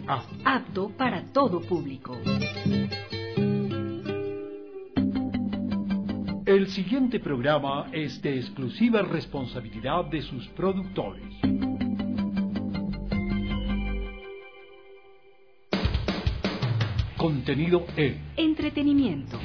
A. Apto para todo público. El siguiente programa es de exclusiva responsabilidad de sus productores. Contenido E. Entretenimiento.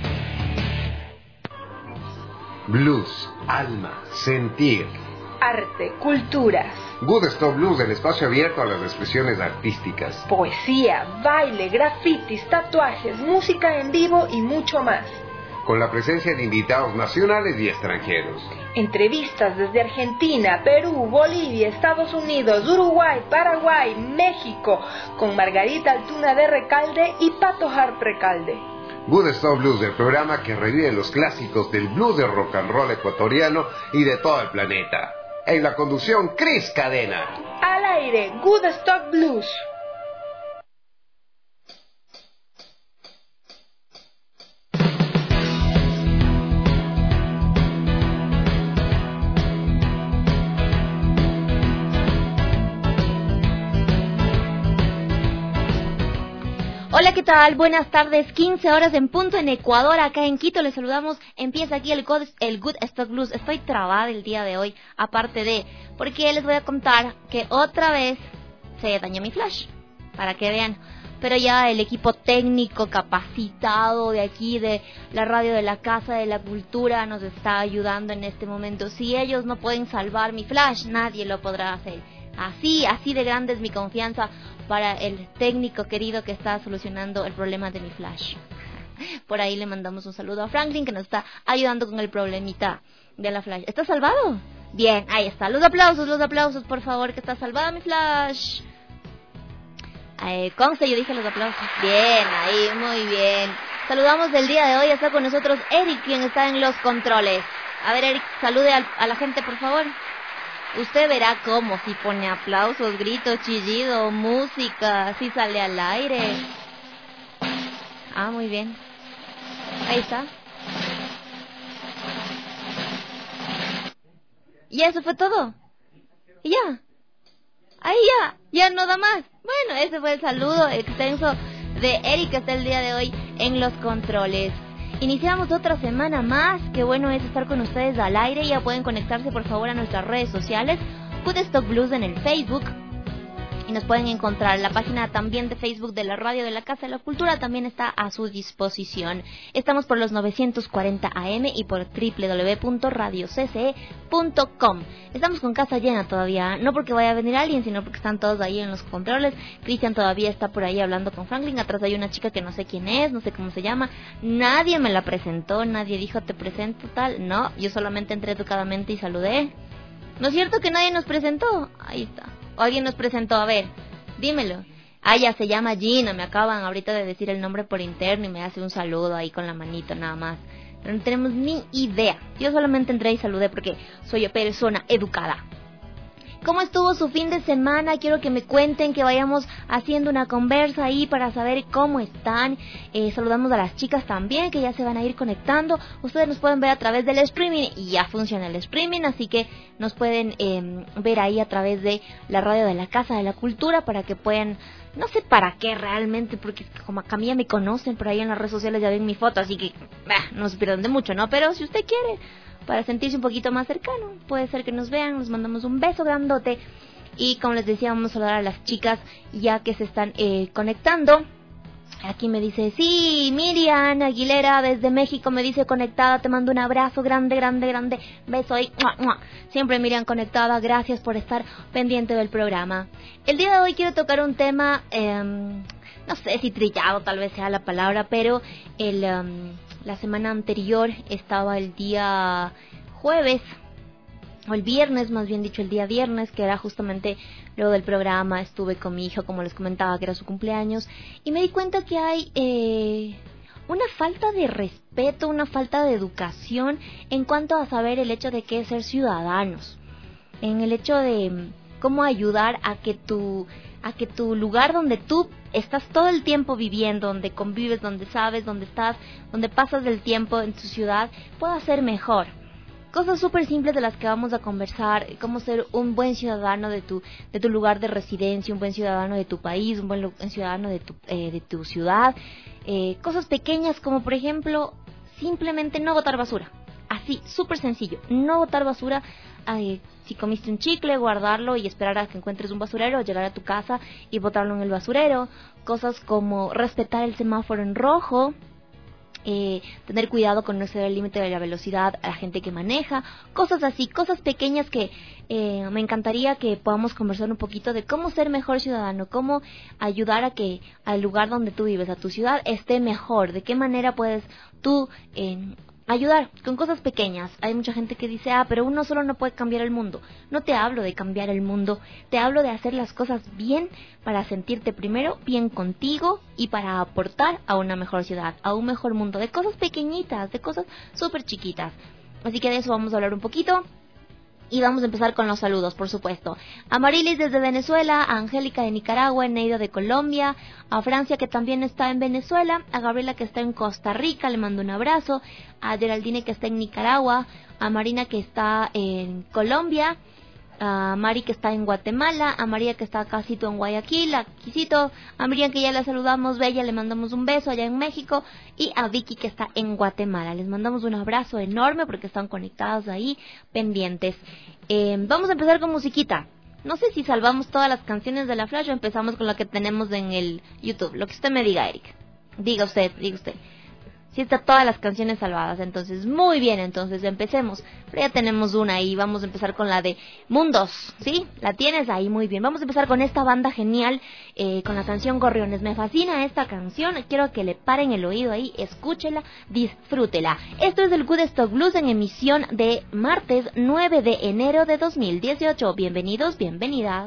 Blues, alma, sentir. Arte, culturas. Good Stop Blues, el espacio abierto a las expresiones artísticas. Poesía, baile, grafitis, tatuajes, música en vivo y mucho más. Con la presencia de invitados nacionales y extranjeros. Entrevistas desde Argentina, Perú, Bolivia, Estados Unidos, Uruguay, Paraguay, México, con Margarita Altuna de Recalde y Pato Harp Recalde. Good Stop Blues, el programa que revive los clásicos del blues de rock and roll ecuatoriano y de todo el planeta. En la conducción, Cris Cadena. Al aire, Good Stop Blues. Hola, ¿qué tal? Buenas tardes, 15 horas en punto en Ecuador, acá en Quito, les saludamos, empieza aquí el Good Stop Blues. Estoy trabada el día de hoy, aparte de, porque les voy a contar que otra vez se dañó mi flash, para que vean, pero ya el equipo técnico capacitado de aquí, de la radio de la Casa de la Cultura, nos está ayudando en este momento. Si ellos no pueden salvar mi flash, nadie lo podrá hacer. Así de grande es mi confianza para el técnico querido que está solucionando el problema de mi flash. Por ahí le mandamos un saludo a Franklin, que nos está ayudando con el problemita de la flash. ¿Está salvado? Bien, ahí está. Los aplausos, por favor, que está salvada mi flash. Conste, yo dije los aplausos. Bien, ahí, muy bien. Saludamos del día de hoy, está con nosotros Eric, quien está en los controles. A ver, Eric, salude a la gente, por favor. Usted verá cómo, si pone aplausos, gritos, chillido, música, si sale al aire. Muy bien. Ahí está. Y eso fue todo. Y ya. Ahí ya no da más. Bueno, ese fue el saludo extenso de Eric, que está el día de hoy en los controles. Iniciamos otra semana más, qué bueno es estar con ustedes al aire. Ya pueden conectarse por favor a nuestras redes sociales, Good Stop Blues en el Facebook, y nos pueden encontrar. La página también de Facebook de la radio de la Casa de la Cultura también está a su disposición. Estamos por los 940 AM y por www.radiocce.com. Estamos con casa llena todavía, no porque vaya a venir alguien, sino porque están todos ahí en los controles. Cristian todavía está por ahí hablando con Franklin. Atrás hay una chica que no sé quién es, no sé cómo se llama. Nadie me la presentó, nadie dijo te presento tal. No, yo solamente entré educadamente y saludé. ¿No es cierto que nadie nos presentó? Ahí está. ¿O alguien nos presentó? A ver, dímelo. Ya se llama Gina, me acaban ahorita de decir el nombre por interno y me hace un saludo ahí con la manito nada más. No tenemos ni idea. Yo solamente entré y saludé porque soy persona educada. ¿Cómo estuvo su fin de semana? Quiero que me cuenten, que vayamos haciendo una conversa ahí para saber cómo están. Saludamos a las chicas también, que ya se van a ir conectando. Ustedes nos pueden ver a través del streaming, y ya funciona el streaming, así que nos pueden ver ahí a través de la radio de la Casa de la Cultura, para que puedan, no sé para qué realmente, porque como acá a mí ya me conocen, por ahí en las redes sociales ya ven mi foto, así que no se pierdan de mucho, ¿no? Pero si usted quiere, para sentirse un poquito más cercano, puede ser que nos vean, nos mandamos un beso grandote. Y como les decía, vamos a saludar a las chicas ya que se están conectando. Aquí me dice, sí, Miriam Aguilera desde México me dice conectada, te mando un abrazo grande, beso ahí, ¡mua, mua! Siempre Miriam conectada, gracias por estar pendiente del programa. El día de hoy quiero tocar un tema, no sé si trillado tal vez sea la palabra, pero la semana anterior estaba el día jueves, o el viernes, más bien dicho, el día viernes, que era justamente luego del programa. Estuve con mi hija, como les comentaba, que era su cumpleaños, y me di cuenta que hay una falta de respeto, una falta de educación en cuanto a saber el hecho de qué es ser ciudadanos, en el hecho de cómo ayudar a que tu lugar donde tú estás todo el tiempo viviendo, donde convives, donde sabes, donde estás, donde pasas el tiempo en tu ciudad, pueda ser mejor. Cosas súper simples de las que vamos a conversar, cómo ser un buen ciudadano de tu lugar de residencia, un buen ciudadano de tu país, un buen ciudadano de tu ciudad. Cosas pequeñas como, por ejemplo, simplemente no botar basura. Así, súper sencillo, no botar basura. Si comiste un chicle, guardarlo y esperar a que encuentres un basurero, llegar a tu casa y botarlo en el basurero. Cosas como respetar el semáforo en rojo. Tener cuidado con no exceder el límite de la velocidad a la gente que maneja, cosas así, cosas pequeñas que me encantaría que podamos conversar un poquito de cómo ser mejor ciudadano, cómo ayudar a que al lugar donde tú vives, a tu ciudad, esté mejor, de qué manera puedes tú ayudar con cosas pequeñas. Hay mucha gente que dice, pero uno solo no puede cambiar el mundo. No te hablo de cambiar el mundo, te hablo de hacer las cosas bien para sentirte primero bien contigo y para aportar a una mejor ciudad, a un mejor mundo, de cosas pequeñitas, de cosas súper chiquitas. Así que de eso vamos a hablar un poquito. Y vamos a empezar con los saludos, por supuesto. A Marilis desde Venezuela, a Angélica de Nicaragua, a Neida de Colombia, a Francia que también está en Venezuela, a Gabriela que está en Costa Rica, le mando un abrazo, a Geraldine que está en Nicaragua, a Marina que está en Colombia, a Mari que está en Guatemala, a María que está casito en Guayaquil, a Quisito, a Miriam que ya la saludamos, Bella, le mandamos un beso allá en México, y a Vicky que está en Guatemala. Les mandamos un abrazo enorme porque están conectados ahí, pendientes. Vamos a empezar con musiquita. No sé si salvamos todas las canciones de la Flash o empezamos con la que tenemos en el YouTube. Lo que usted me diga, Eric. Diga usted. Sí está todas las canciones salvadas, entonces muy bien, entonces empecemos. Pero ya tenemos una y vamos a empezar con la de Mundos, ¿sí? La tienes ahí, muy bien. Vamos a empezar con esta banda genial, con la canción Gorriones. Me fascina esta canción, quiero que le paren el oído ahí, escúchela, disfrútela. Esto es el Good Stock Blues en emisión de martes 9 de enero de 2018. Bienvenidos, bienvenidas.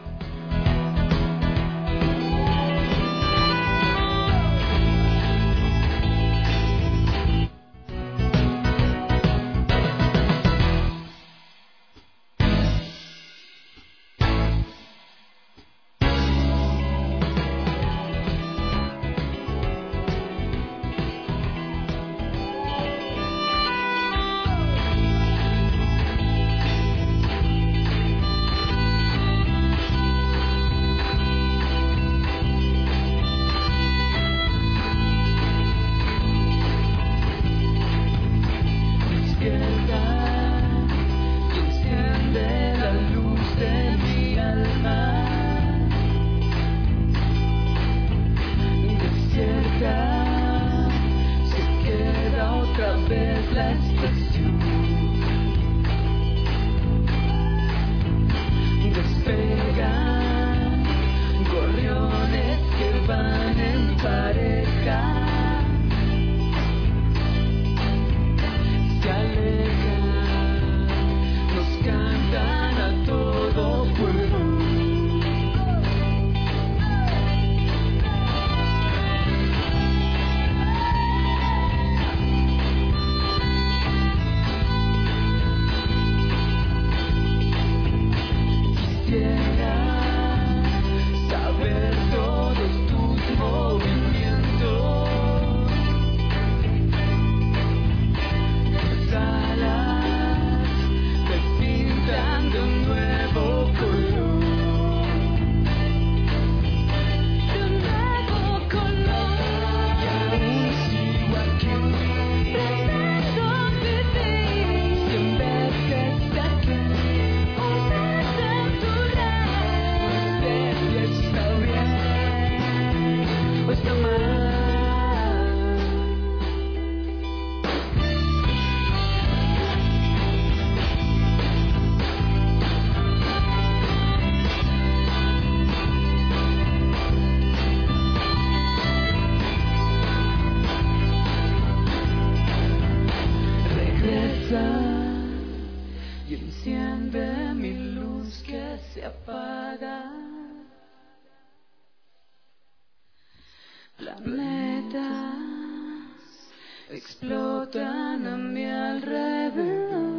Explotan a mi alrededor.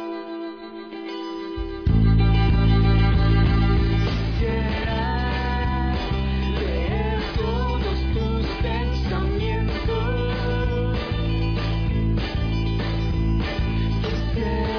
Quisiera leer todos tus pensamientos. Quisiera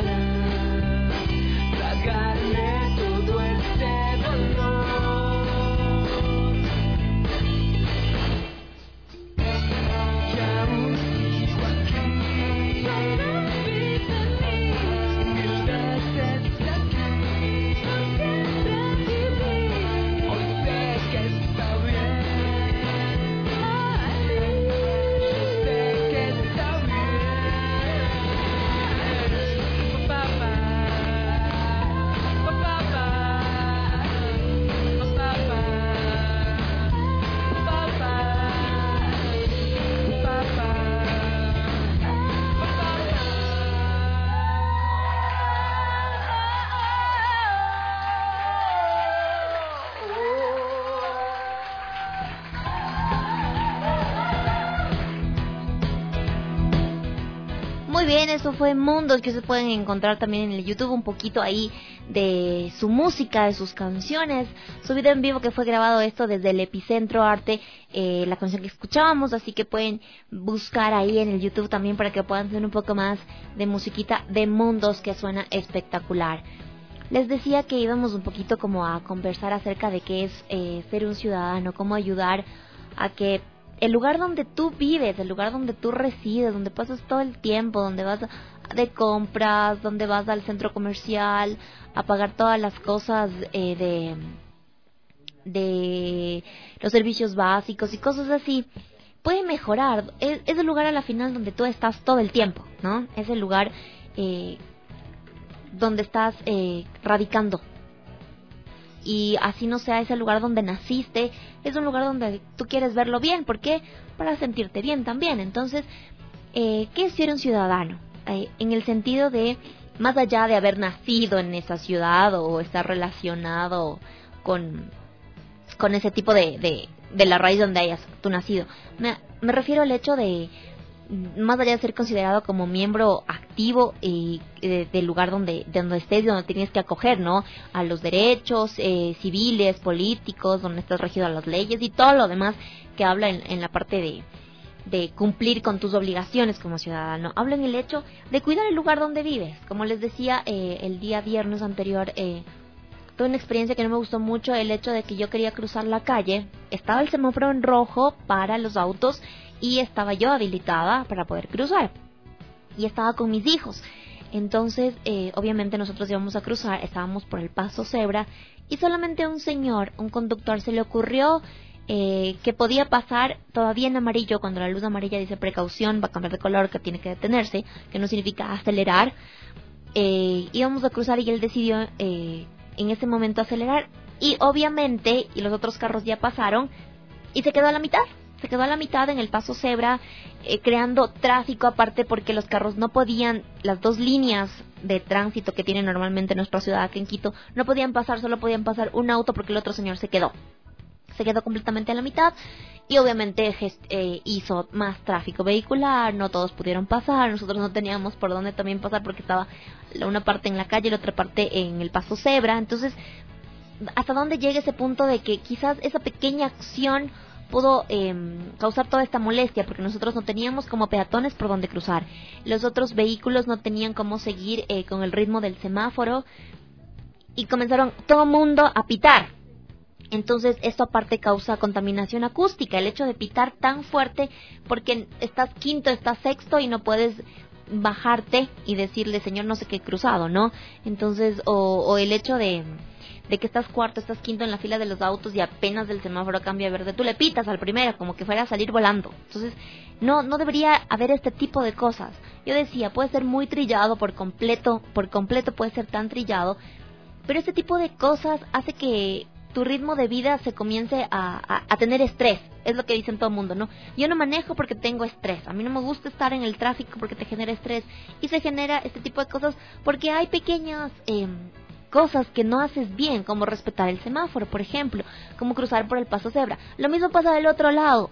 bien, eso fue Mundos, que se pueden encontrar también en el YouTube un poquito ahí de su música, de sus canciones, su video en vivo que fue grabado esto desde el Epicentro Arte, la canción que escuchábamos, así que pueden buscar ahí en el YouTube también para que puedan tener un poco más de musiquita de Mundos, que suena espectacular. Les decía que íbamos un poquito como a conversar acerca de qué es ser un ciudadano, cómo ayudar a que el lugar donde tú vives, el lugar donde tú resides, donde pasas todo el tiempo, donde vas de compras, donde vas al centro comercial a pagar todas las cosas de los servicios básicos y cosas así, puede mejorar. Es el lugar a la final donde tú estás todo el tiempo, ¿no? Es el lugar donde estás radicando. Y así no sea ese lugar donde naciste, es un lugar donde tú quieres verlo bien. ¿Por qué? Para sentirte bien también. Entonces, ¿qué es ser un ciudadano? En el sentido de, más allá de haber nacido en esa ciudad o estar relacionado con ese tipo de la raíz donde hayas tú nacido, me refiero al hecho de, más allá de ser considerado como miembro activo del lugar donde estés, donde tienes que acoger, ¿no? A los derechos civiles, políticos, donde estás regido a las leyes y todo lo demás que habla en la parte de cumplir con tus obligaciones como ciudadano. Habla en el hecho de cuidar el lugar donde vives. Como les decía el día viernes anterior, tuve una experiencia que no me gustó mucho, el hecho de que yo quería cruzar la calle, estaba el semáforo en rojo para los autos y estaba yo habilitada para poder cruzar y estaba con mis hijos. Entonces obviamente nosotros íbamos a cruzar, estábamos por el paso cebra y solamente a un conductor se le ocurrió que podía pasar todavía en amarillo, cuando la luz amarilla dice precaución, va a cambiar de color, que tiene que detenerse, que no significa acelerar. Íbamos a cruzar y él decidió en ese momento acelerar y obviamente, y los otros carros ya pasaron y se quedó a la mitad. Se quedó a la mitad en el paso cebra, creando tráfico aparte porque los carros no podían, las dos líneas de tránsito que tiene normalmente nuestra ciudad aquí en Quito, no podían pasar, solo podían pasar un auto porque el otro señor se quedó completamente a la mitad y obviamente hizo más tráfico vehicular, no todos pudieron pasar, nosotros no teníamos por dónde también pasar porque estaba una parte en la calle y la otra parte en el paso cebra. Entonces, ¿hasta dónde llega ese punto de que quizás esa pequeña acción pudo causar toda esta molestia? Porque nosotros no teníamos como peatones por donde cruzar, los otros vehículos no tenían cómo seguir con el ritmo del semáforo y comenzaron todo mundo a pitar. Entonces esto aparte causa contaminación acústica, el hecho de pitar tan fuerte porque estás quinto, estás sexto y no puedes bajarte y decirle señor no sé qué cruzado, ¿no? Entonces o el hecho de que estás cuarto, estás quinto en la fila de los autos y apenas el semáforo cambia a verde, tú le pitas al primero como que fuera a salir volando. Entonces no debería haber este tipo de cosas. Yo decía, puede ser muy trillado por completo puede ser tan trillado, pero este tipo de cosas hace que tu ritmo de vida se comience a tener estrés. Es lo que dicen todo el mundo, ¿no? Yo no manejo porque tengo estrés. A mí no me gusta estar en el tráfico porque te genera estrés. Y se genera este tipo de cosas porque hay pequeñas cosas que no haces bien, como respetar el semáforo, por ejemplo, como cruzar por el paso cebra. Lo mismo pasa del otro lado.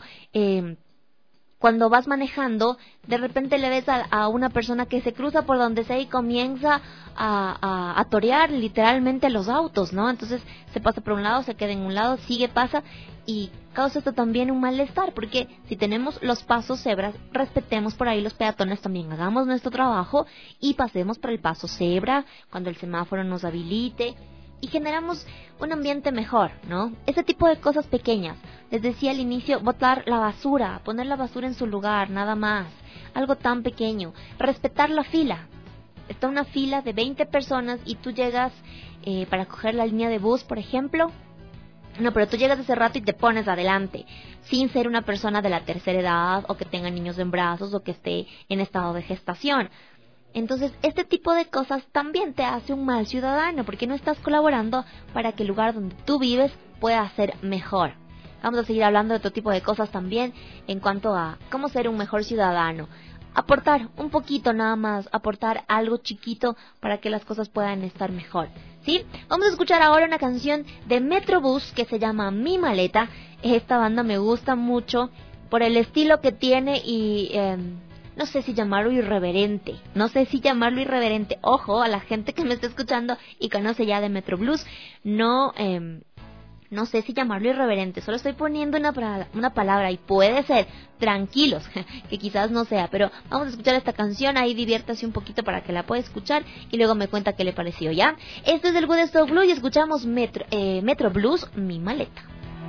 Cuando vas manejando, de repente le ves a una persona que se cruza por donde sea y comienza a torear literalmente los autos, ¿no? Entonces se pasa por un lado, se queda en un lado, sigue, pasa y causa esto también un malestar, porque si tenemos los pasos cebras, respetemos por ahí los peatones también, hagamos nuestro trabajo y pasemos por el paso cebra cuando el semáforo nos habilite y generamos un ambiente mejor, ¿no? Ese tipo de cosas pequeñas. Les decía al inicio, botar la basura, poner la basura en su lugar, nada más. Algo tan pequeño. Respetar la fila. Está una fila de 20 personas y tú llegas para coger la línea de bus, por ejemplo. No, pero tú llegas hace rato y te pones adelante, sin ser una persona de la tercera edad o que tenga niños en brazos o que esté en estado de gestación. Entonces, este tipo de cosas también te hace un mal ciudadano, porque no estás colaborando para que el lugar donde tú vives pueda ser mejor. Vamos a seguir hablando de otro tipo de cosas también en cuanto a cómo ser un mejor ciudadano. Aportar un poquito nada más, aportar algo chiquito para que las cosas puedan estar mejor, ¿sí? Vamos a escuchar ahora una canción de Metrobús que se llama Mi Maleta. Esta banda me gusta mucho por el estilo que tiene y no sé si llamarlo irreverente, ojo a la gente que me está escuchando y conoce ya de Metro Blues, no sé si llamarlo irreverente, solo estoy poniendo una palabra y puede ser tranquilos, que quizás no sea, pero vamos a escuchar esta canción, ahí diviértase un poquito para que la pueda escuchar y luego me cuenta qué le pareció, ¿ya? Esto es el Woodstock Blues y escuchamos Metro Blues, Mi Maleta.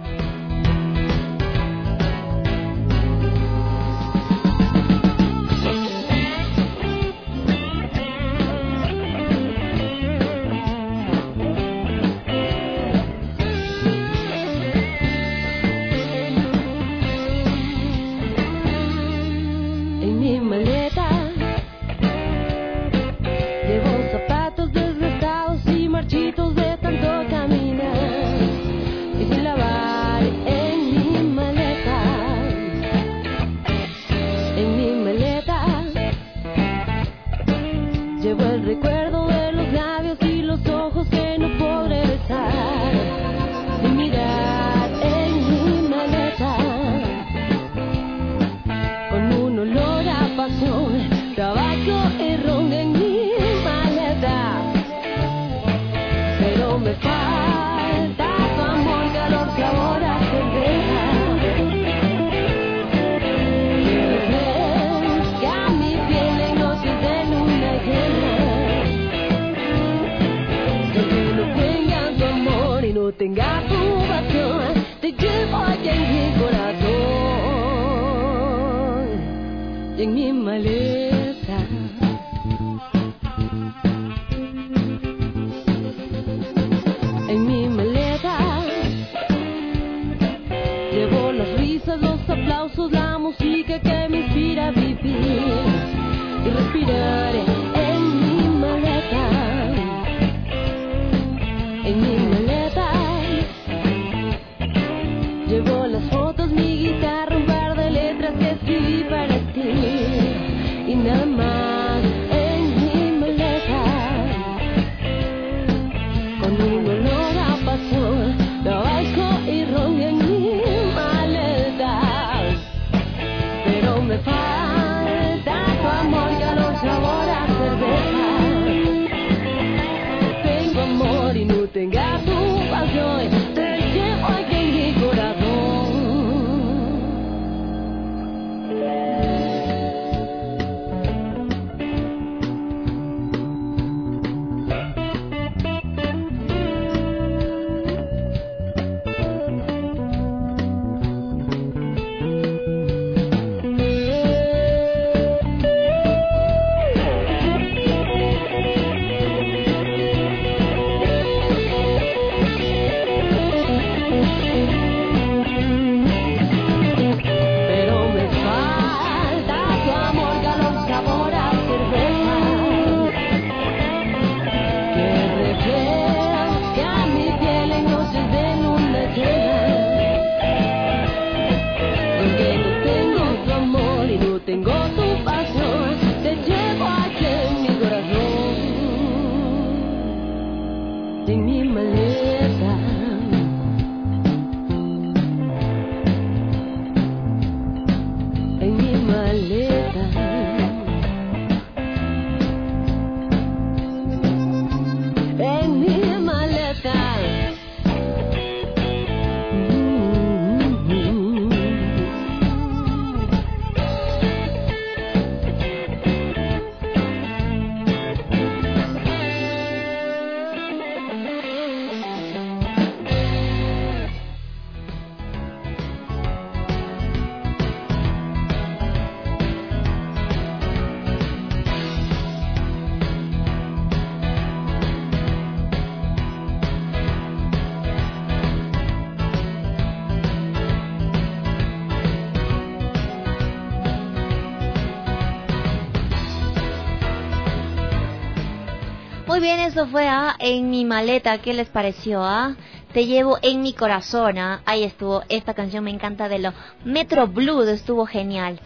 Tenga tu pasión, te llevo aquí en mi corazón y en mi maleta. En mi maleta llevo las risas, los aplausos, la música que me inspira a vivir y respiraré en mi maleta. En mi maleta llevo las fotos, mi guitarra, un par de letras que escribí para ti y nada más. En mi maleta, con un olor a pasión, tabaco y ron en mi maleta. Pero me falta tu amor, calor, sabor a cerveza. Tengo amor y no tenga tu pasión, te llevo aquí en mi corazón. Muy bien, eso fue En mi maleta. ¿Qué les pareció? Te llevo en mi corazón. Ahí estuvo. Esta canción me encanta de lo Metro Blues. Estuvo genial.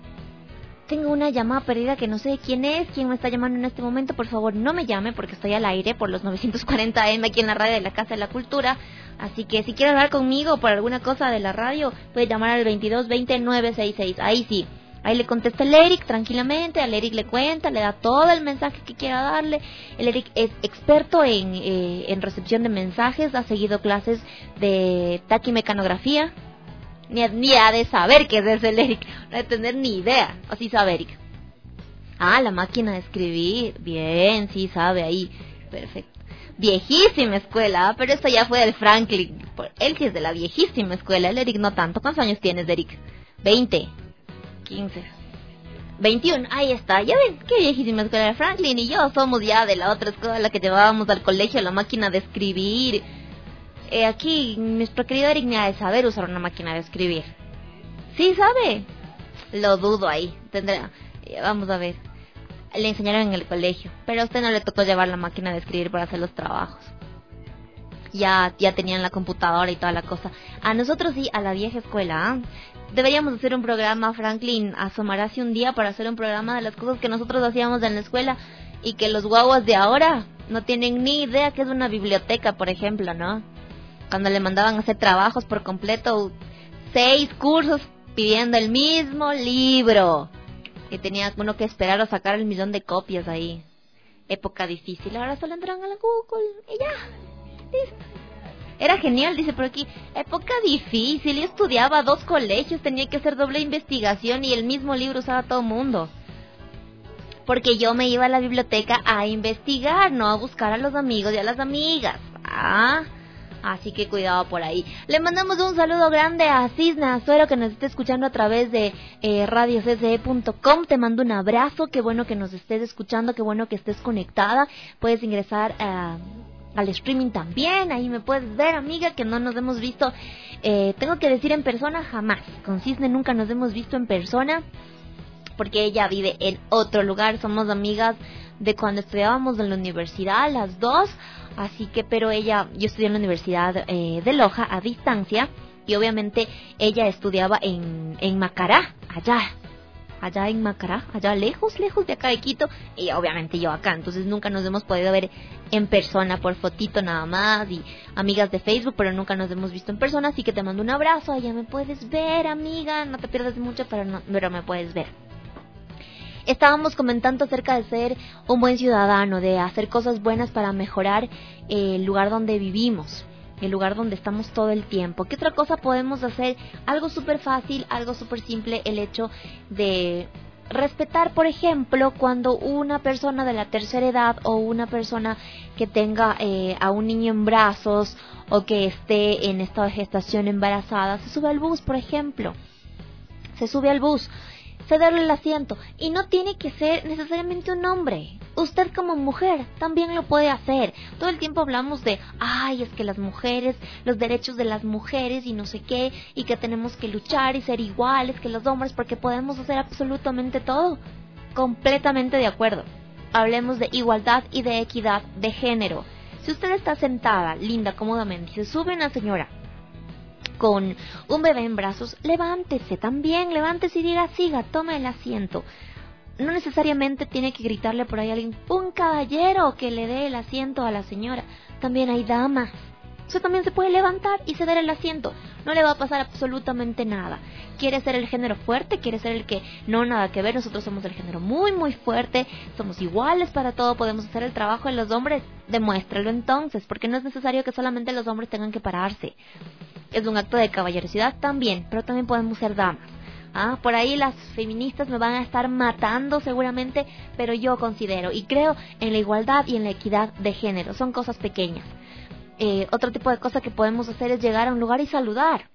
Tengo una llamada perdida que no sé quién es, quién me está llamando en este momento. Por favor, no me llame porque estoy al aire por los 940 AM aquí en la radio de la Casa de la Cultura. Así que si quiere hablar conmigo por alguna cosa de la radio, puede llamar al 2220-966. Ahí le contesta el Eric tranquilamente, al Eric le cuenta, le da todo el mensaje que quiera darle. El Eric es experto en recepción de mensajes, ha seguido clases de taquimecanografía. Ni ha de saber qué es eso el Eric, no ha de tener ni idea, o sí sabe Eric. La máquina de escribir, bien, sí sabe ahí, perfecto. Viejísima escuela, pero esto ya fue del Franklin, él sí es de la viejísima escuela, el Eric no tanto. ¿Cuántos años tienes, Eric? 20, 15, 21, ahí está, ya ven, qué viejísima escuela. Franklin y yo somos ya de la otra escuela que llevábamos al colegio, la máquina de escribir. Aquí, nuestro querido Eric ni ha de saber usar una máquina de escribir. ¿Sí sabe? Lo dudo ahí, tendrá, vamos a ver. Le enseñaron en el colegio, pero a usted no le tocó llevar la máquina de escribir para hacer los trabajos. Ya tenían la computadora y toda la cosa. A nosotros sí, a la vieja escuela, deberíamos hacer un programa, Franklin, asomarse un día para hacer un programa de las cosas que nosotros hacíamos en la escuela y que los guaguas de ahora no tienen ni idea que es una biblioteca, por ejemplo, ¿no? Cuando le mandaban a hacer trabajos por completo, 6 cursos pidiendo el mismo libro. Y tenía uno que esperar a sacar 1,000,000 de copias ahí. Época difícil. Ahora solo entran a la Google y ya. Listo. Era genial, dice por aquí. Época difícil. Yo estudiaba 2 colegios, tenía que hacer doble investigación y el mismo libro usaba todo el mundo. Porque yo me iba a la biblioteca a investigar, no a buscar a los amigos y a las amigas. Así que cuidado por ahí. Le mandamos un saludo grande a Cisne Azuero, que nos esté escuchando a través de radiocce.com. Te mando un abrazo, qué bueno que nos estés escuchando, qué bueno que estés conectada. Puedes ingresar al streaming también, ahí me puedes ver, amiga, que no nos hemos visto. Tengo que decir en persona, jamás. Con Cisne nunca nos hemos visto en persona, porque ella vive en otro lugar. Somos amigas de cuando estudiábamos en la universidad, las dos. Así que, pero yo estudié en la Universidad de Loja a distancia, y obviamente ella estudiaba en Macará, allá en Macará, allá lejos de acá de Quito, y obviamente yo acá. Entonces nunca nos hemos podido ver en persona, por fotito nada más, y amigas de Facebook, pero nunca nos hemos visto en persona. Así que te mando un abrazo, allá me puedes ver, amiga, no te pierdas mucho, pero me puedes ver. Estábamos comentando acerca de ser un buen ciudadano, de hacer cosas buenas para mejorar el lugar donde vivimos, el lugar donde estamos todo el tiempo. ¿Qué otra cosa podemos hacer? Algo súper fácil, algo súper simple, el hecho de respetar, por ejemplo, cuando una persona de la tercera edad o una persona que tenga a un niño en brazos o que esté en estado de gestación embarazada, se sube al bus, por ejemplo. Se sube al bus. Cederle el asiento, y no tiene que ser necesariamente un hombre. Usted como mujer también lo puede hacer. Todo el tiempo hablamos de, es que las mujeres, los derechos de las mujeres y no sé qué, y que tenemos que luchar y ser iguales que los hombres porque podemos hacer absolutamente todo. Completamente de acuerdo. Hablemos de igualdad y de equidad de género. Si usted está sentada, linda, cómodamente, y se sube una señora con un bebé en brazos, levántese también, levántese y diga, siga, tome el asiento. No necesariamente tiene que gritarle por ahí a alguien, un caballero que le dé el asiento a la señora. También hay damas. Usted también se puede levantar y ceder el asiento. No le va a pasar absolutamente nada. ¿Quiere ser el género fuerte? ¿Quiere ser el que no, nada que ver? Nosotros somos el género muy, muy fuerte. Somos iguales para todo. Podemos hacer el trabajo de los hombres. Demuéstralo entonces, porque no es necesario que solamente los hombres tengan que pararse. Es un acto de caballerosidad también, pero también podemos ser damas. Por ahí las feministas me van a estar matando seguramente, pero yo considero y creo en la igualdad y en la equidad de género. Son cosas pequeñas. Otro tipo de cosa que podemos hacer es llegar a un lugar y saludar.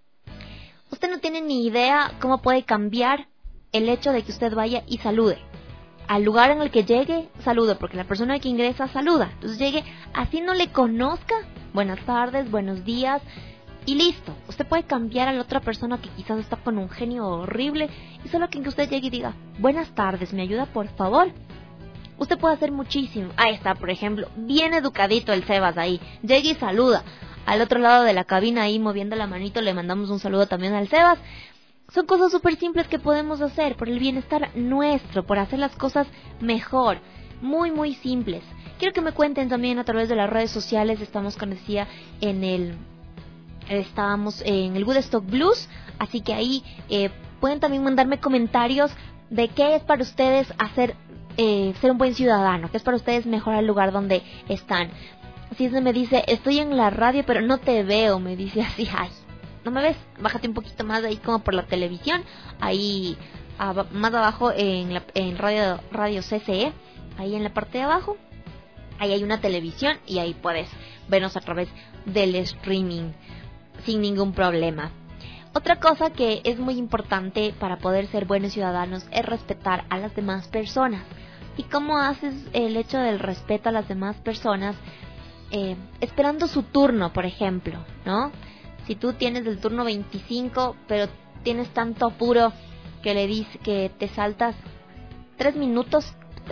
Usted no tiene ni idea cómo puede cambiar el hecho de que usted vaya y salude. Al lugar en el que llegue, salude, porque la persona que ingresa saluda. Entonces llegue, así no le conozca, buenas tardes, buenos días, y listo. Usted puede cambiar a la otra persona que quizás está con un genio horrible, y solo que usted llegue y diga, buenas tardes, ¿me ayuda por favor? Usted puede hacer muchísimo. Ahí está, por ejemplo, bien educadito el Sebas ahí. Llega y saluda. Al otro lado de la cabina ahí moviendo la manito le mandamos un saludo también al Sebas. Son cosas súper simples que podemos hacer por el bienestar nuestro, por hacer las cosas mejor. Muy, muy simples. Quiero que me cuenten también a través de las redes sociales. Estamos, como decía, estábamos en el Woodstock Blues. Así que ahí Pueden también mandarme comentarios de qué es para ustedes hacer ser un buen ciudadano, qué es para ustedes mejorar el lugar donde están. Cisne me dice, estoy en la radio pero no te veo, me dice así, ay, ¿no me ves? Bájate un poquito más de ahí como por la televisión, ahí más abajo en radio CCE, ahí en la parte de abajo, ahí hay una televisión y ahí puedes vernos a través del streaming sin ningún problema. Otra cosa que es muy importante para poder ser buenos ciudadanos es respetar a las demás personas. ¿Y cómo haces el hecho del respeto a las demás personas? Esperando su turno, por ejemplo, ¿no? Si tú tienes el turno 25, pero tienes tanto apuro que le dices que te saltas 3 minutos.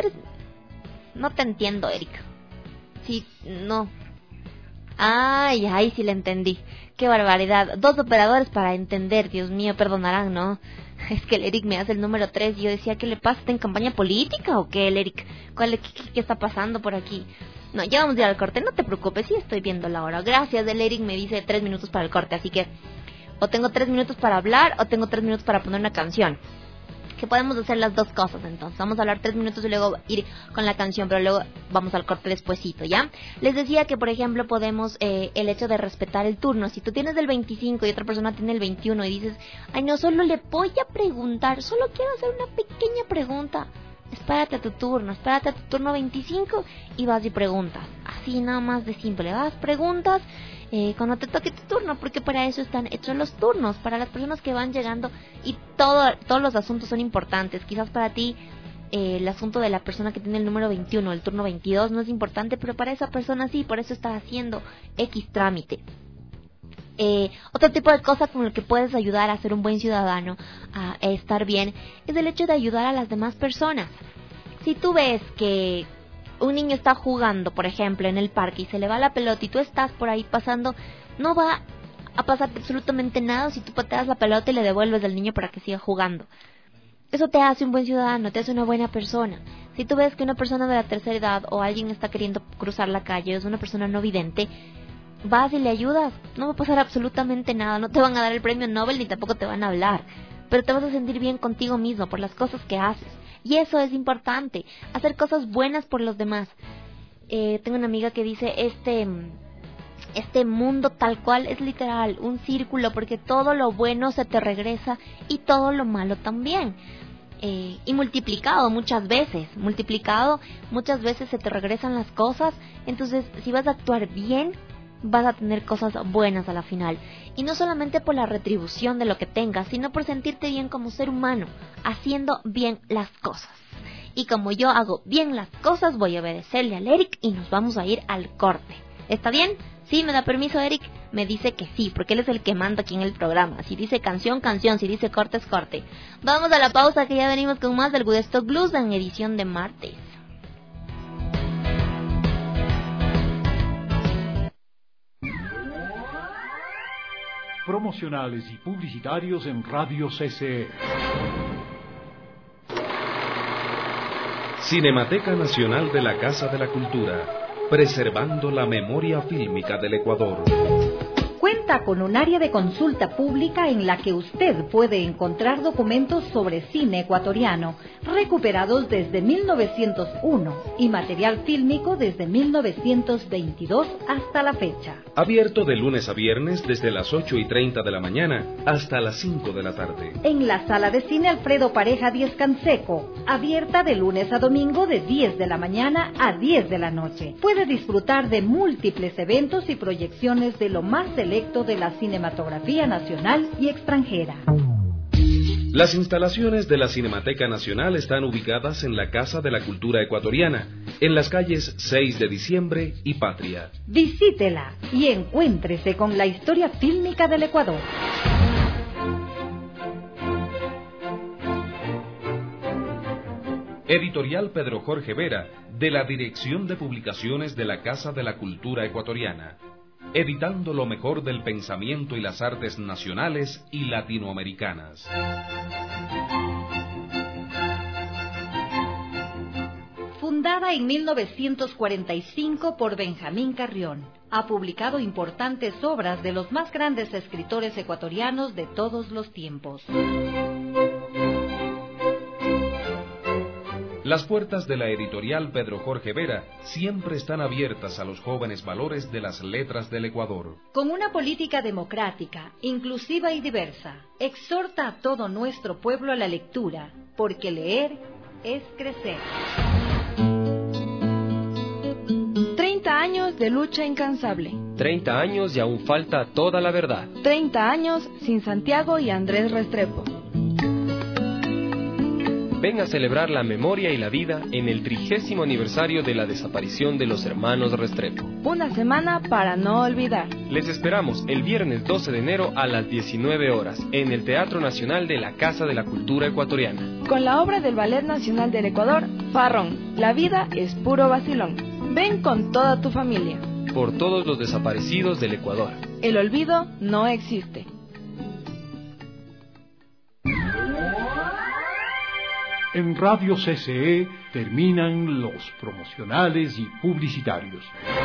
No te entiendo, Erika. Sí, no. Ay, sí le entendí. Qué barbaridad. 2 operadores para entender, Dios mío, perdonarán, ¿no? Es que el Eric me hace el número 3 y yo decía, ¿qué le pasa? ¿Está en campaña política o qué, el Eric? ¿Qué está pasando por aquí? No, ya vamos a ir al corte, no te preocupes, sí estoy viendo la hora. Gracias, el Eric me dice 3 minutos para el corte, así que o tengo 3 minutos para hablar o tengo 3 minutos para poner una canción. Que podemos hacer las dos cosas, entonces vamos a hablar 3 minutos y luego ir con la canción, pero luego vamos al corte despuesito, ¿ya? Les decía que, por ejemplo, podemos el hecho de respetar el turno. Si tú tienes el 25 y otra persona tiene el 21 y dices, ay no, solo le voy a preguntar, solo quiero hacer una pequeña pregunta, espérate a tu turno 25 y vas y preguntas, así nada más de simple, vas, preguntas cuando te toque tu turno, porque para eso están hechos los turnos, para las personas que van llegando, y todos los asuntos son importantes. Quizás para ti el asunto de la persona que tiene el número 21, el turno 22 no es importante, pero para esa persona sí, por eso está haciendo X trámite. Otro tipo de cosa con el que puedes ayudar a ser un buen ciudadano, a estar bien, es el hecho de ayudar a las demás personas. Si tú ves que un niño está jugando, por ejemplo, en el parque y se le va la pelota y tú estás por ahí pasando, no va a pasar absolutamente nada si tú pateas la pelota y le devuelves al niño para que siga jugando. Eso te hace un buen ciudadano, te hace una buena persona. Si tú ves que una persona de la tercera edad o alguien está queriendo cruzar la calle, es una persona no vidente, vas y le ayudas, no va a pasar absolutamente nada, no te van a dar el premio Nobel ni tampoco te van a hablar, pero te vas a sentir bien contigo mismo por las cosas que haces. Y eso es importante, hacer cosas buenas por los demás. Tengo una amiga que dice, este mundo tal cual es literal un círculo, porque todo lo bueno se te regresa y todo lo malo también. Y multiplicado muchas veces se te regresan las cosas. Entonces, si vas a actuar bien, vas a tener cosas buenas a la final. Y no solamente por la retribución de lo que tengas, sino por sentirte bien como ser humano, haciendo bien las cosas. Y como yo hago bien las cosas, voy a obedecerle al Eric y nos vamos a ir al corte. ¿Está bien? ¿Sí? ¿Me da permiso, Eric? Me dice que sí, porque él es el que manda aquí en el programa. Si dice canción, canción. Si dice corte, es corte. Vamos a la pausa, que ya venimos con más del Woodstock Blues en edición de martes. Promocionales y publicitarios en Radio CCE. Cinemateca Nacional de la Casa de la Cultura, preservando la memoria fílmica del Ecuador. Cuenta con un área de consulta pública en la que usted puede encontrar documentos sobre cine ecuatoriano recuperados desde 1901 y material fílmico desde 1922 hasta la fecha. Abierto de lunes a viernes desde las 8:30 de la mañana hasta las 5 de la tarde. En la sala de cine Alfredo Pareja 10 Canseco, abierta de lunes a domingo de 10 de la mañana a 10 de la noche. Puede disfrutar de múltiples eventos y proyecciones de lo más selecto de la cinematografía nacional y extranjera. Las instalaciones de la Cinemateca Nacional están ubicadas en la Casa de la Cultura Ecuatoriana, en las calles 6 de Diciembre y Patria. Visítela y encuéntrese con la historia fílmica del Ecuador. Editorial Pedro Jorge Vera, de la Dirección de Publicaciones de la Casa de la Cultura Ecuatoriana. Editando lo mejor del pensamiento y las artes nacionales y latinoamericanas. Fundar Fundada en 1945 por Benjamín Carrión, ha publicado importantes obras de los más grandes escritores ecuatorianos de todos los tiempos. Las puertas de la editorial Pedro Jorge Vera siempre están abiertas a los jóvenes valores de las letras del Ecuador. Con una política democrática, inclusiva y diversa, exhorta a todo nuestro pueblo a la lectura, porque leer es crecer. 30 años de lucha incansable. 30 años y aún falta toda la verdad. 30 años sin Santiago y Andrés Restrepo. Ven a celebrar la memoria y la vida en el 30º aniversario de la desaparición de los hermanos Restrepo. Una semana para no olvidar. Les esperamos el viernes 12 de enero a las 19 horas en el Teatro Nacional de la Casa de la Cultura Ecuatoriana. Con la obra del Ballet Nacional del Ecuador, Farrón, la vida es puro vacilón. Ven con toda tu familia. Por todos los desaparecidos del Ecuador. El olvido no existe. En Radio CCE terminan los promocionales y publicitarios.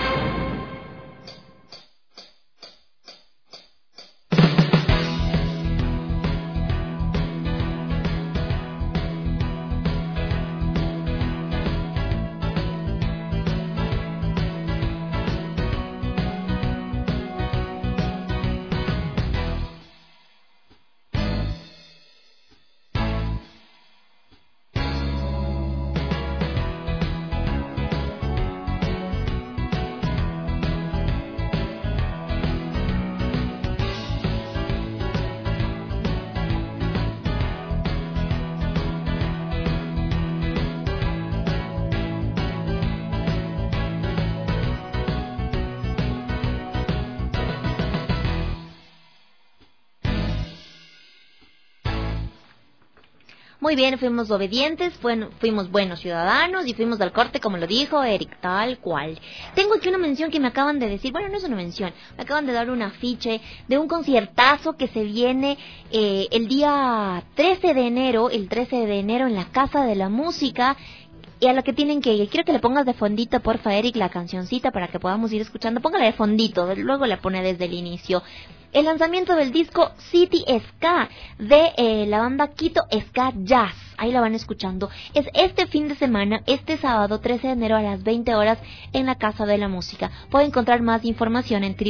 Muy bien, fuimos obedientes, fuimos buenos ciudadanos y fuimos al corte, como lo dijo Eric, tal cual. Tengo aquí una mención que me acaban de decir, bueno, no es una mención, me acaban de dar un afiche de un conciertazo que se viene el día 13 de enero, en la Casa de la Música. Y a lo que tienen que ir, quiero que le pongas de fondito, porfa, Eric, la cancioncita para que podamos ir escuchando. Póngale de fondito, luego la pone desde el inicio. El lanzamiento del disco City Ska de la banda Quito Ska Jazz. Ahí la van escuchando. Es este fin de semana, este sábado 13 de enero a las 20 horas en la Casa de la Música. Pueden encontrar más información en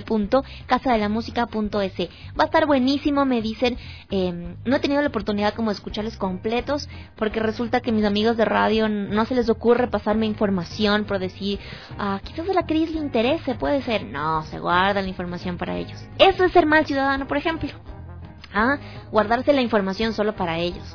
www.casadelamusica.es. Va a estar buenísimo, me dicen. No he tenido la oportunidad como de escucharles completos porque resulta que mis amigos de radio no se les ocurre pasarme información por decir, quizás a la Cris le interese, puede ser. No, se guarda la información para ellos. Eso es ser mal ciudadano, por ejemplo. Guardarse la información solo para ellos.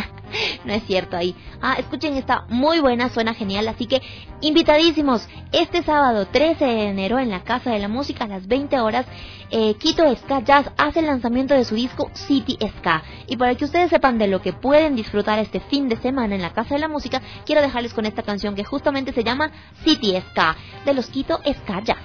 No es cierto ahí. Escuchen, está muy buena, suena genial. Así que invitadísimos este sábado 13 de enero en la Casa de la Música a las 20 horas. Quito Ska Jazz hace el lanzamiento de su disco City Ska. Y para que ustedes sepan de lo que pueden disfrutar este fin de semana en la Casa de la Música, quiero dejarles con esta canción que justamente se llama City Ska de los Quito Ska Jazz.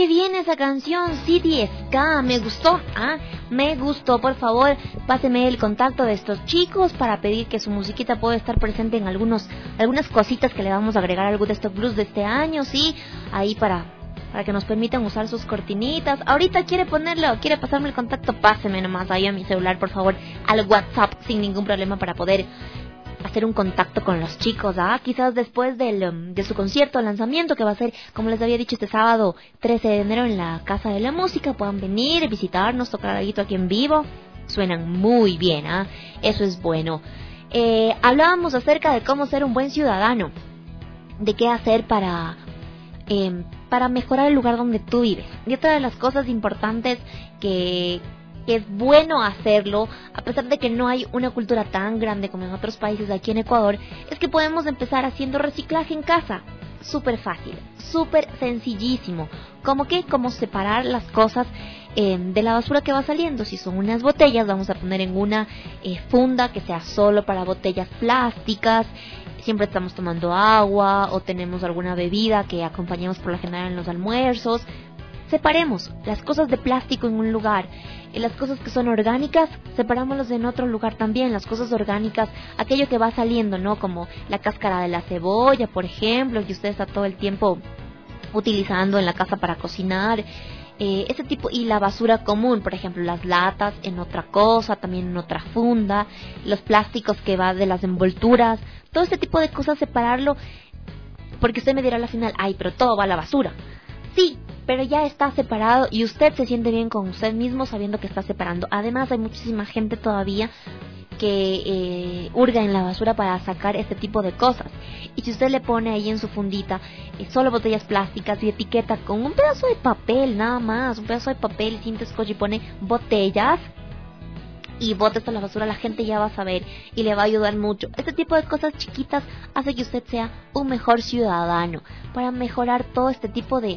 qué viene esa canción, City Ska, me gustó, me gustó. Por favor, páseme el contacto de estos chicos para pedir que su musiquita pueda estar presente en algunas cositas que le vamos a agregar al Good Stock Blues de este año, sí, ahí para que nos permitan usar sus cortinitas. Ahorita quiere pasarme el contacto, páseme nomás ahí a mi celular, por favor, al WhatsApp sin ningún problema para poder hacer un contacto con los chicos, quizás después de su concierto de lanzamiento, que va a ser, como les había dicho, este sábado 13 de enero en la Casa de la Música, puedan venir, visitarnos, tocar algo aquí en vivo. Suenan muy bien, eso es bueno. Hablábamos acerca de cómo ser un buen ciudadano, de qué hacer para mejorar el lugar donde tú vives. Y otra de las cosas importantes que es bueno hacerlo, a pesar de que no hay una cultura tan grande como en otros países aquí en Ecuador, es que podemos empezar haciendo reciclaje en casa. Súper fácil, súper sencillísimo. ¿Cómo qué? Como separar las cosas de la basura que va saliendo. Si son unas botellas, vamos a poner en una funda que sea solo para botellas plásticas. Siempre estamos tomando agua o tenemos alguna bebida que acompañamos por lo general en los almuerzos. Separemos las cosas de plástico en un lugar, y las cosas que son orgánicas, separámoslas en otro lugar también. Las cosas orgánicas, aquello que va saliendo, ¿no? Como la cáscara de la cebolla, por ejemplo, que usted está todo el tiempo utilizando en la casa para cocinar. Ese tipo, y la basura común, por ejemplo, las latas en otra cosa, también en otra funda, los plásticos que va de las envolturas, todo ese tipo de cosas, separarlo, porque usted me dirá al final, pero todo va a la basura. Sí, pero ya está separado y usted se siente bien con usted mismo sabiendo que está separando. Además, hay muchísima gente todavía que hurga en la basura para sacar este tipo de cosas. Y si usted le pone ahí en su fundita solo botellas plásticas y etiqueta con un pedazo de papel, nada más, un pedazo de papel, cinta scotch, y pone botellas y bota esto a la basura, la gente ya va a saber y le va a ayudar mucho. Este tipo de cosas chiquitas hace que usted sea un mejor ciudadano, para mejorar todo este tipo de...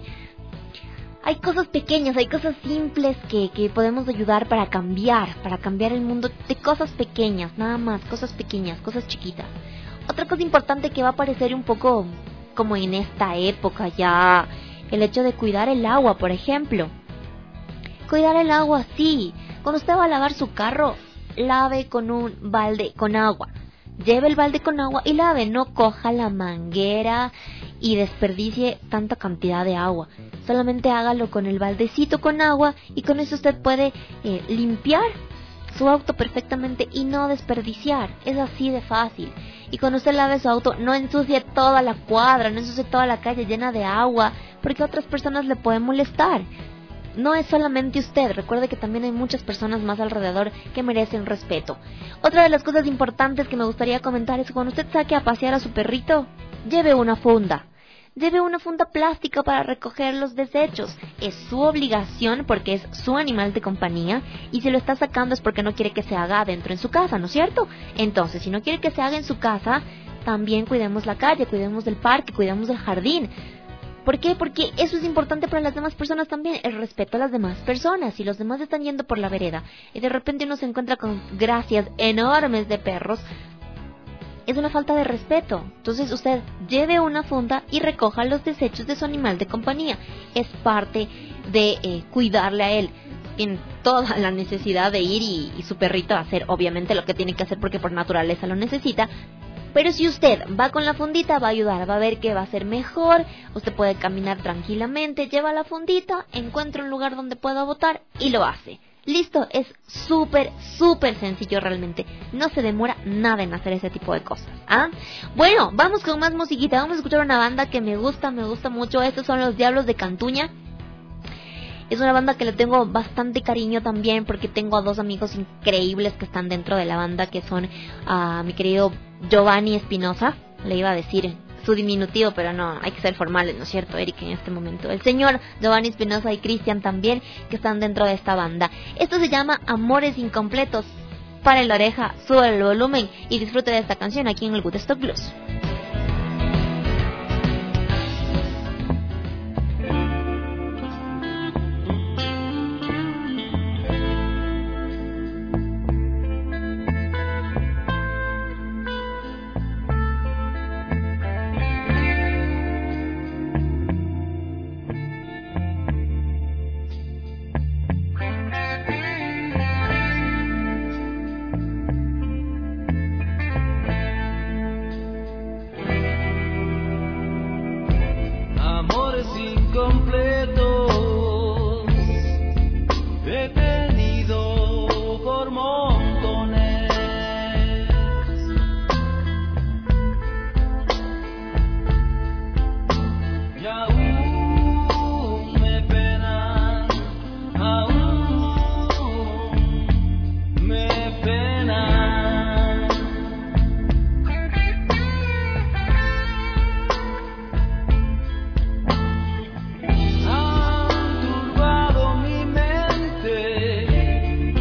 Hay cosas pequeñas, hay cosas simples que podemos ayudar para cambiar el mundo, de cosas pequeñas, nada más, cosas pequeñas, cosas chiquitas. Otra cosa importante que va a aparecer un poco como en esta época ya, el hecho de cuidar el agua, por ejemplo. Cuidar el agua, sí. Cuando usted va a lavar su carro, lave con un balde con agua. Lleve el balde con agua y lave, no coja la manguera y desperdicie tanta cantidad de agua. Solamente hágalo con el baldecito con agua y con eso usted puede limpiar su auto perfectamente y no desperdiciar. Es así de fácil. Y cuando usted lave su auto, no ensucie toda la cuadra, no ensucie toda la calle llena de agua, porque a otras personas le pueden molestar. No es solamente usted, recuerde que también hay muchas personas más alrededor que merecen respeto. Otra de las cosas importantes que me gustaría comentar es que cuando usted saque a pasear a su perrito, lleve una funda. Lleve una funda plástica para recoger los desechos. Es su obligación porque es su animal de compañía y si lo está sacando es porque no quiere que se haga adentro en su casa, ¿no es cierto? Entonces, si no quiere que se haga en su casa, también cuidemos la calle, cuidemos del parque, cuidemos del jardín. ¿Por qué? Porque eso es importante para las demás personas también, el respeto a las demás personas. Si los demás están yendo por la vereda y de repente uno se encuentra con gracias enormes de perros, es una falta de respeto. Entonces usted lleve una funda y recoja los desechos de su animal de compañía. Es parte de cuidarle a él. Tiene toda la necesidad de ir y su perrito a hacer obviamente lo que tiene que hacer porque por naturaleza lo necesita. Pero si usted va con la fundita, va a ayudar, va a ver que va a ser mejor, usted puede caminar tranquilamente, lleva la fundita, encuentra un lugar donde pueda botar y lo hace. Listo, es súper, súper sencillo realmente. No se demora nada en hacer ese tipo de cosas. Bueno, vamos con más musiquita, vamos a escuchar una banda que me gusta mucho. Estos son Los Diablos de Cantuña. Es una banda que le tengo bastante cariño también porque tengo a dos amigos increíbles que están dentro de la banda, que son a mi querido Giovanni Espinosa. Le iba a decir su diminutivo, pero no, hay que ser formales, ¿no es cierto, Eric? En este momento el señor Giovanni Espinosa y Cristian también, que están dentro de esta banda. Esto se llama Amores Incompletos. Pare la oreja, sube el volumen y disfrute de esta canción aquí en el Good Stock Blues. querido por montones. Y aún me penan, aún me penan. Han turbado mi mente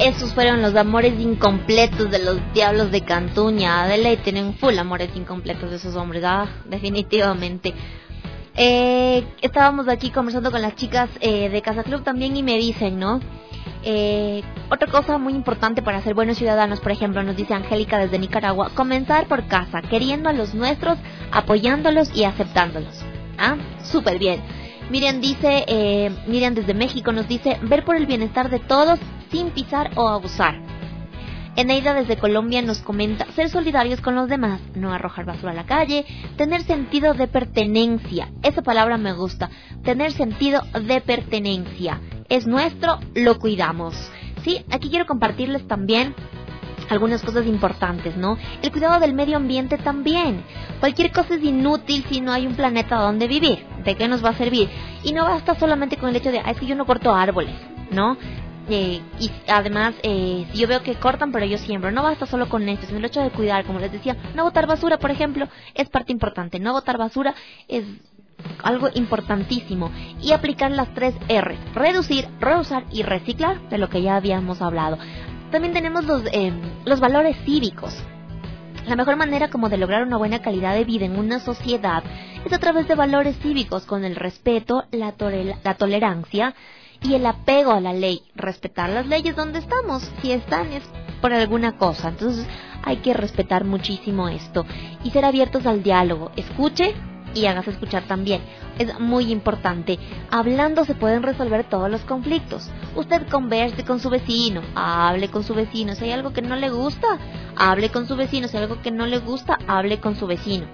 Esos fueron los amores incompletos de los Diablos de Cantuña. De ley tienen full amores incompletos de esos hombres, definitivamente. Estábamos aquí conversando con las chicas de Casa Club también y me dicen, ¿no? Otra cosa muy importante para ser buenos ciudadanos, por ejemplo, nos dice Angélica desde Nicaragua, comenzar por casa, queriendo a los nuestros, apoyándolos y aceptándolos. Súper bien. Miriam desde México nos dice, ver por el bienestar de todos sin pisar o abusar. Eneida desde Colombia nos comenta, ser solidarios con los demás, no arrojar basura a la calle, tener sentido de pertenencia. Esa palabra me gusta, tener sentido de pertenencia. Es nuestro, lo cuidamos. Sí, aquí quiero compartirles también algunas cosas importantes, ¿no? El cuidado del medio ambiente también. Cualquier cosa es inútil si no hay un planeta donde vivir. ¿De qué nos va a servir? Y no basta solamente con el hecho de, es que yo no corto árboles, ¿no? Y además, si yo veo que cortan, pero yo siembro. No basta solo con esto, sino el hecho de cuidar, como les decía, no botar basura, por ejemplo, es parte importante. No botar basura es algo importantísimo. Y aplicar las 3 R's: reducir, reusar y reciclar, de lo que ya habíamos hablado. También tenemos los valores cívicos. La mejor manera como de lograr una buena calidad de vida en una sociedad es a través de valores cívicos, con el respeto, la tolerancia y el apego a la ley. Respetar las leyes donde estamos. Si están es por alguna cosa. Entonces hay que respetar muchísimo esto. Y ser abiertos al diálogo. Escuche y hágase escuchar también. Es muy importante. Hablando se pueden resolver todos los conflictos. Usted converse con su vecino. Hable con su vecino. Si hay algo que no le gusta, hable con su vecino. Si hay algo que no le gusta, hable con su vecino.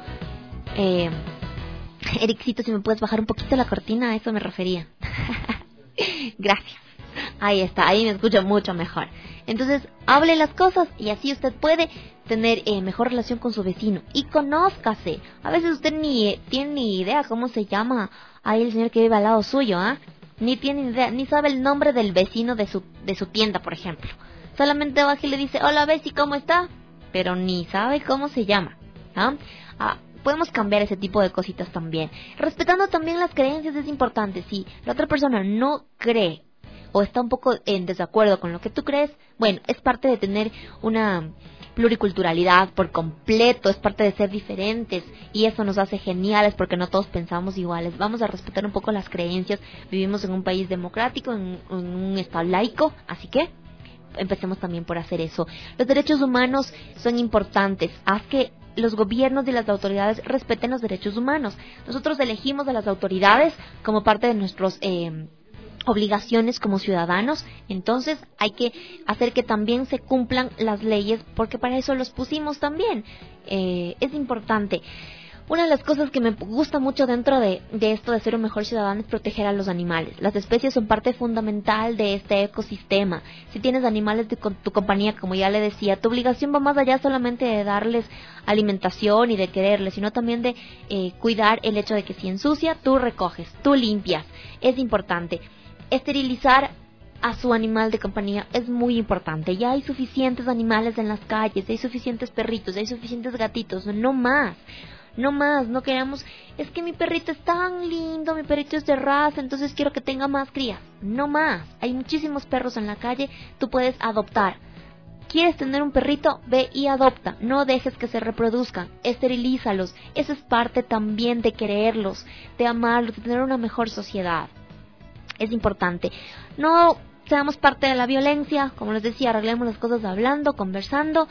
Ericito, si me puedes bajar un poquito la cortina, a eso me refería. Gracias. Ahí está, ahí me escucho mucho mejor. Entonces, hable las cosas y así usted puede tener mejor relación con su vecino. Y conózcase. A veces usted ni tiene ni idea cómo se llama ahí el señor que vive al lado suyo, Ni tiene idea, ni sabe el nombre del vecino de su tienda, por ejemplo. Solamente va y le dice, hola Bessie, ¿cómo está? Pero ni sabe cómo se llama, podemos cambiar ese tipo de cositas también. Respetando también las creencias es importante. Si la otra persona no cree o está un poco en desacuerdo con lo que tú crees, bueno, es parte de tener una pluriculturalidad por completo, es parte de ser diferentes y eso nos hace geniales porque no todos pensamos iguales. Vamos a respetar un poco las creencias. Vivimos en un país democrático, en un estado laico, así que empecemos también por hacer eso. Los derechos humanos son importantes. Haz que los gobiernos y las autoridades respeten los derechos humanos. Nosotros elegimos a las autoridades como parte de nuestros obligaciones como ciudadanos, entonces hay que hacer que también se cumplan las leyes porque para eso los pusimos también. Es importante. Una de las cosas que me gusta mucho dentro de esto de ser un mejor ciudadano es proteger a los animales. Las especies son parte fundamental de este ecosistema. Si tienes animales de tu compañía, como ya le decía, tu obligación va más allá solamente de darles alimentación y de quererles, sino también de cuidar el hecho de que si ensucia, tú recoges, tú limpias. Es importante. Esterilizar a su animal de compañía es muy importante. Ya hay suficientes animales en las calles, hay suficientes perritos, hay suficientes gatitos, no más. No más, no queremos, es que mi perrito es tan lindo, mi perrito es de raza, entonces quiero que tenga más crías. No más, hay muchísimos perros en la calle, tú puedes adoptar. ¿Quieres tener un perrito? Ve y adopta, no dejes que se reproduzcan, esterilízalos. Eso es parte también de quererlos, de amarlos, de tener una mejor sociedad. Es importante. No seamos parte de la violencia, como les decía, arreglemos las cosas hablando, conversando.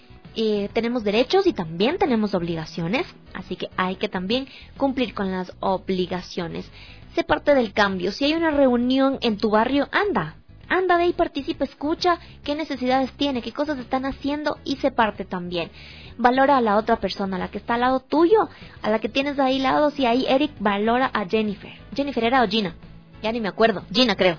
Tenemos derechos y también tenemos obligaciones, así que hay que también cumplir con las obligaciones. Sé parte del cambio. Si hay una reunión en tu barrio, anda de ahí, participa, escucha qué necesidades tiene, qué cosas están haciendo y sé parte también. Valora a la otra persona, a la que está al lado tuyo, a la que tienes ahí al lado. Si ahí Eric valora a Jennifer. ¿Jennifer era o Gina? Ya ni me acuerdo. Gina, creo.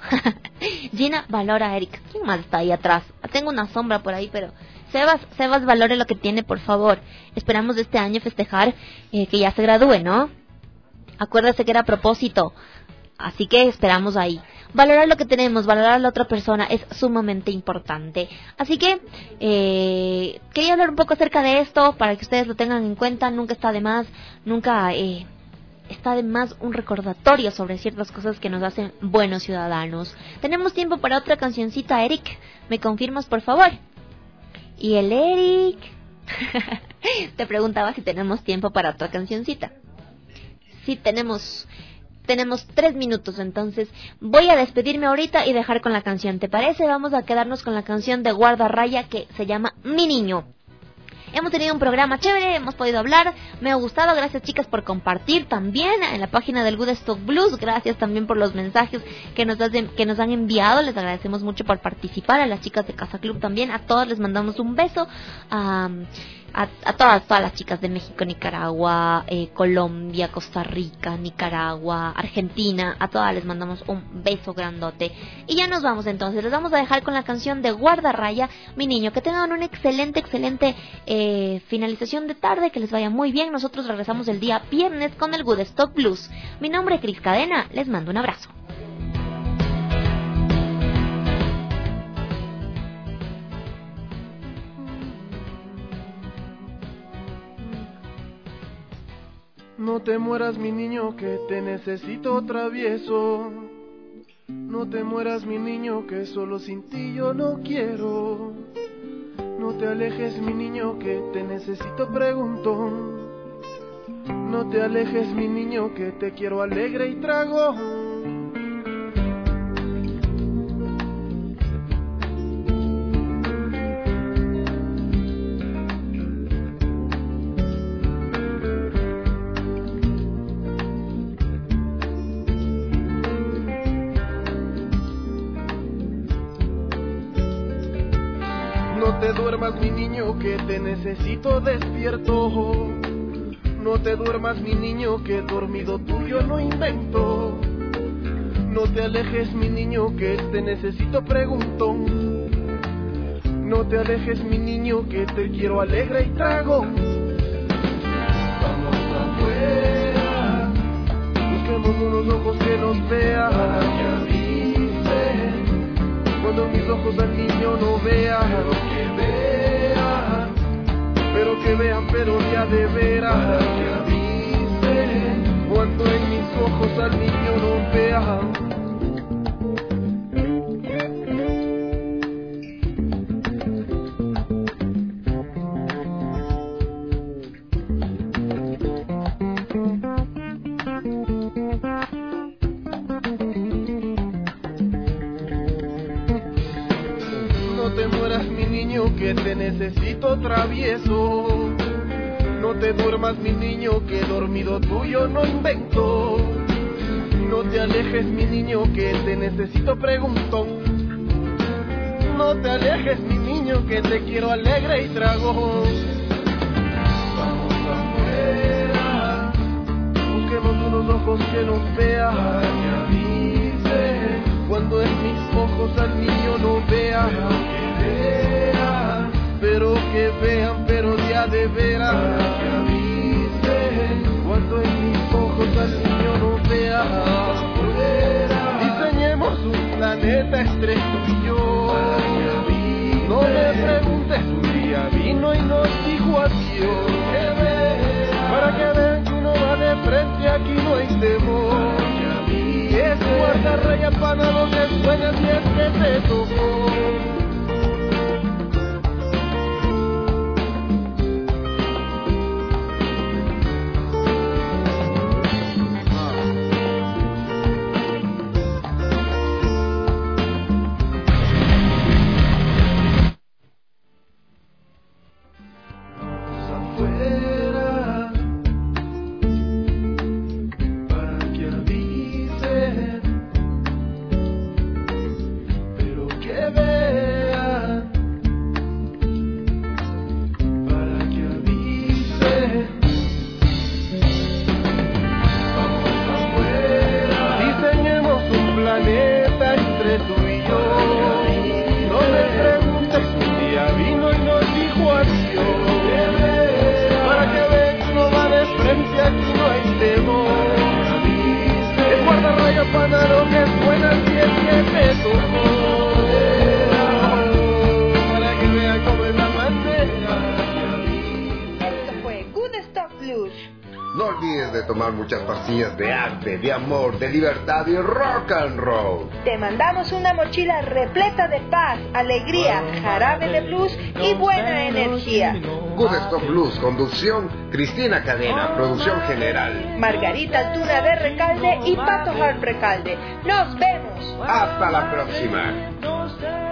Gina valora a Eric. ¿Quién más está ahí atrás? Tengo una sombra por ahí, pero Sebas valore lo que tiene, por favor. Esperamos este año festejar que ya se gradúe, ¿no? Acuérdese que era a propósito. Así que esperamos ahí. Valorar lo que tenemos, valorar a la otra persona es sumamente importante. Así que quería hablar un poco acerca de esto para que ustedes lo tengan en cuenta. Nunca está de más, nunca está de más un recordatorio sobre ciertas cosas que nos hacen buenos ciudadanos. Tenemos tiempo para otra cancioncita, Eric. ¿Me confirmas, por favor? Y el Eric te preguntaba si tenemos tiempo para otra cancioncita. Sí, tenemos 3 minutos, entonces voy a despedirme ahorita y dejar con la canción. ¿Te parece? Vamos a quedarnos con la canción de Guardarraya que se llama Mi Niño. Hemos tenido un programa chévere, hemos podido hablar, me ha gustado, gracias chicas por compartir también en la página del Woodstock Blues, gracias también por los mensajes que nos han enviado, les agradecemos mucho por participar, a las chicas de Casa Club también, a todas les mandamos un beso, a todas las chicas de México, Nicaragua, Colombia, Costa Rica, Nicaragua, Argentina, a todas les mandamos un beso grandote. Y ya nos vamos entonces, les vamos a dejar con la canción de Guardarraya, Mi Niño. Que tengan una excelente finalización de tarde, que les vaya muy bien. Nosotros regresamos el día viernes con el Woodstock Blues. Mi nombre es Cris Cadena, les mando un abrazo. No te mueras, mi niño, que te necesito travieso. No te mueras, mi niño, que solo sin ti yo no quiero. No te alejes, mi niño, que te necesito preguntón. No te alejes, mi niño, que te quiero alegre y tragón. No te duermas, mi niño, que te necesito despierto. No te duermas, mi niño, que dormido tuyo no invento. No te alejes, mi niño, que te necesito preguntón. No te alejes, mi niño, que te quiero alegre y tragón. Vamos afuera, busquemos unos ojos que nos vean, que avisen. Cuando mis ojos al niño no vean, pero que vean, pero ya de veras, que avisen. Cuando en mis ojos al niño no vean. Que te necesito travieso. No te duermas, mi niño, que dormido tuyo no invento. No te alejes, mi niño, que te necesito preguntón. No te alejes, mi niño, que te quiero alegre y tragón. Vamos afuera, busquemos unos ojos que nos vean, que avisen. Cuando en mis ojos al niño no vean, que vean, pero que vean, pero ya de veras, que avisen. Cuando en mis ojos al niño no vean, diseñemos un planeta entre tú y yo. No me preguntes, un día vino y nos dijo adiós. Para que vean que uno va de frente, aquí no hay temor. Es guardarraya para los que sueñas y es que te tocó. No olvides de tomar muchas pastillas de arte, de amor, de libertad y rock and roll. Te mandamos una mochila repleta de paz, alegría, jarabe de blues y buena energía. Good Stop Blues, conducción Cristina Cadena, producción general Margarita Altuna de Recalde y Pato Hart Recalde. ¡Nos vemos! Hasta la próxima.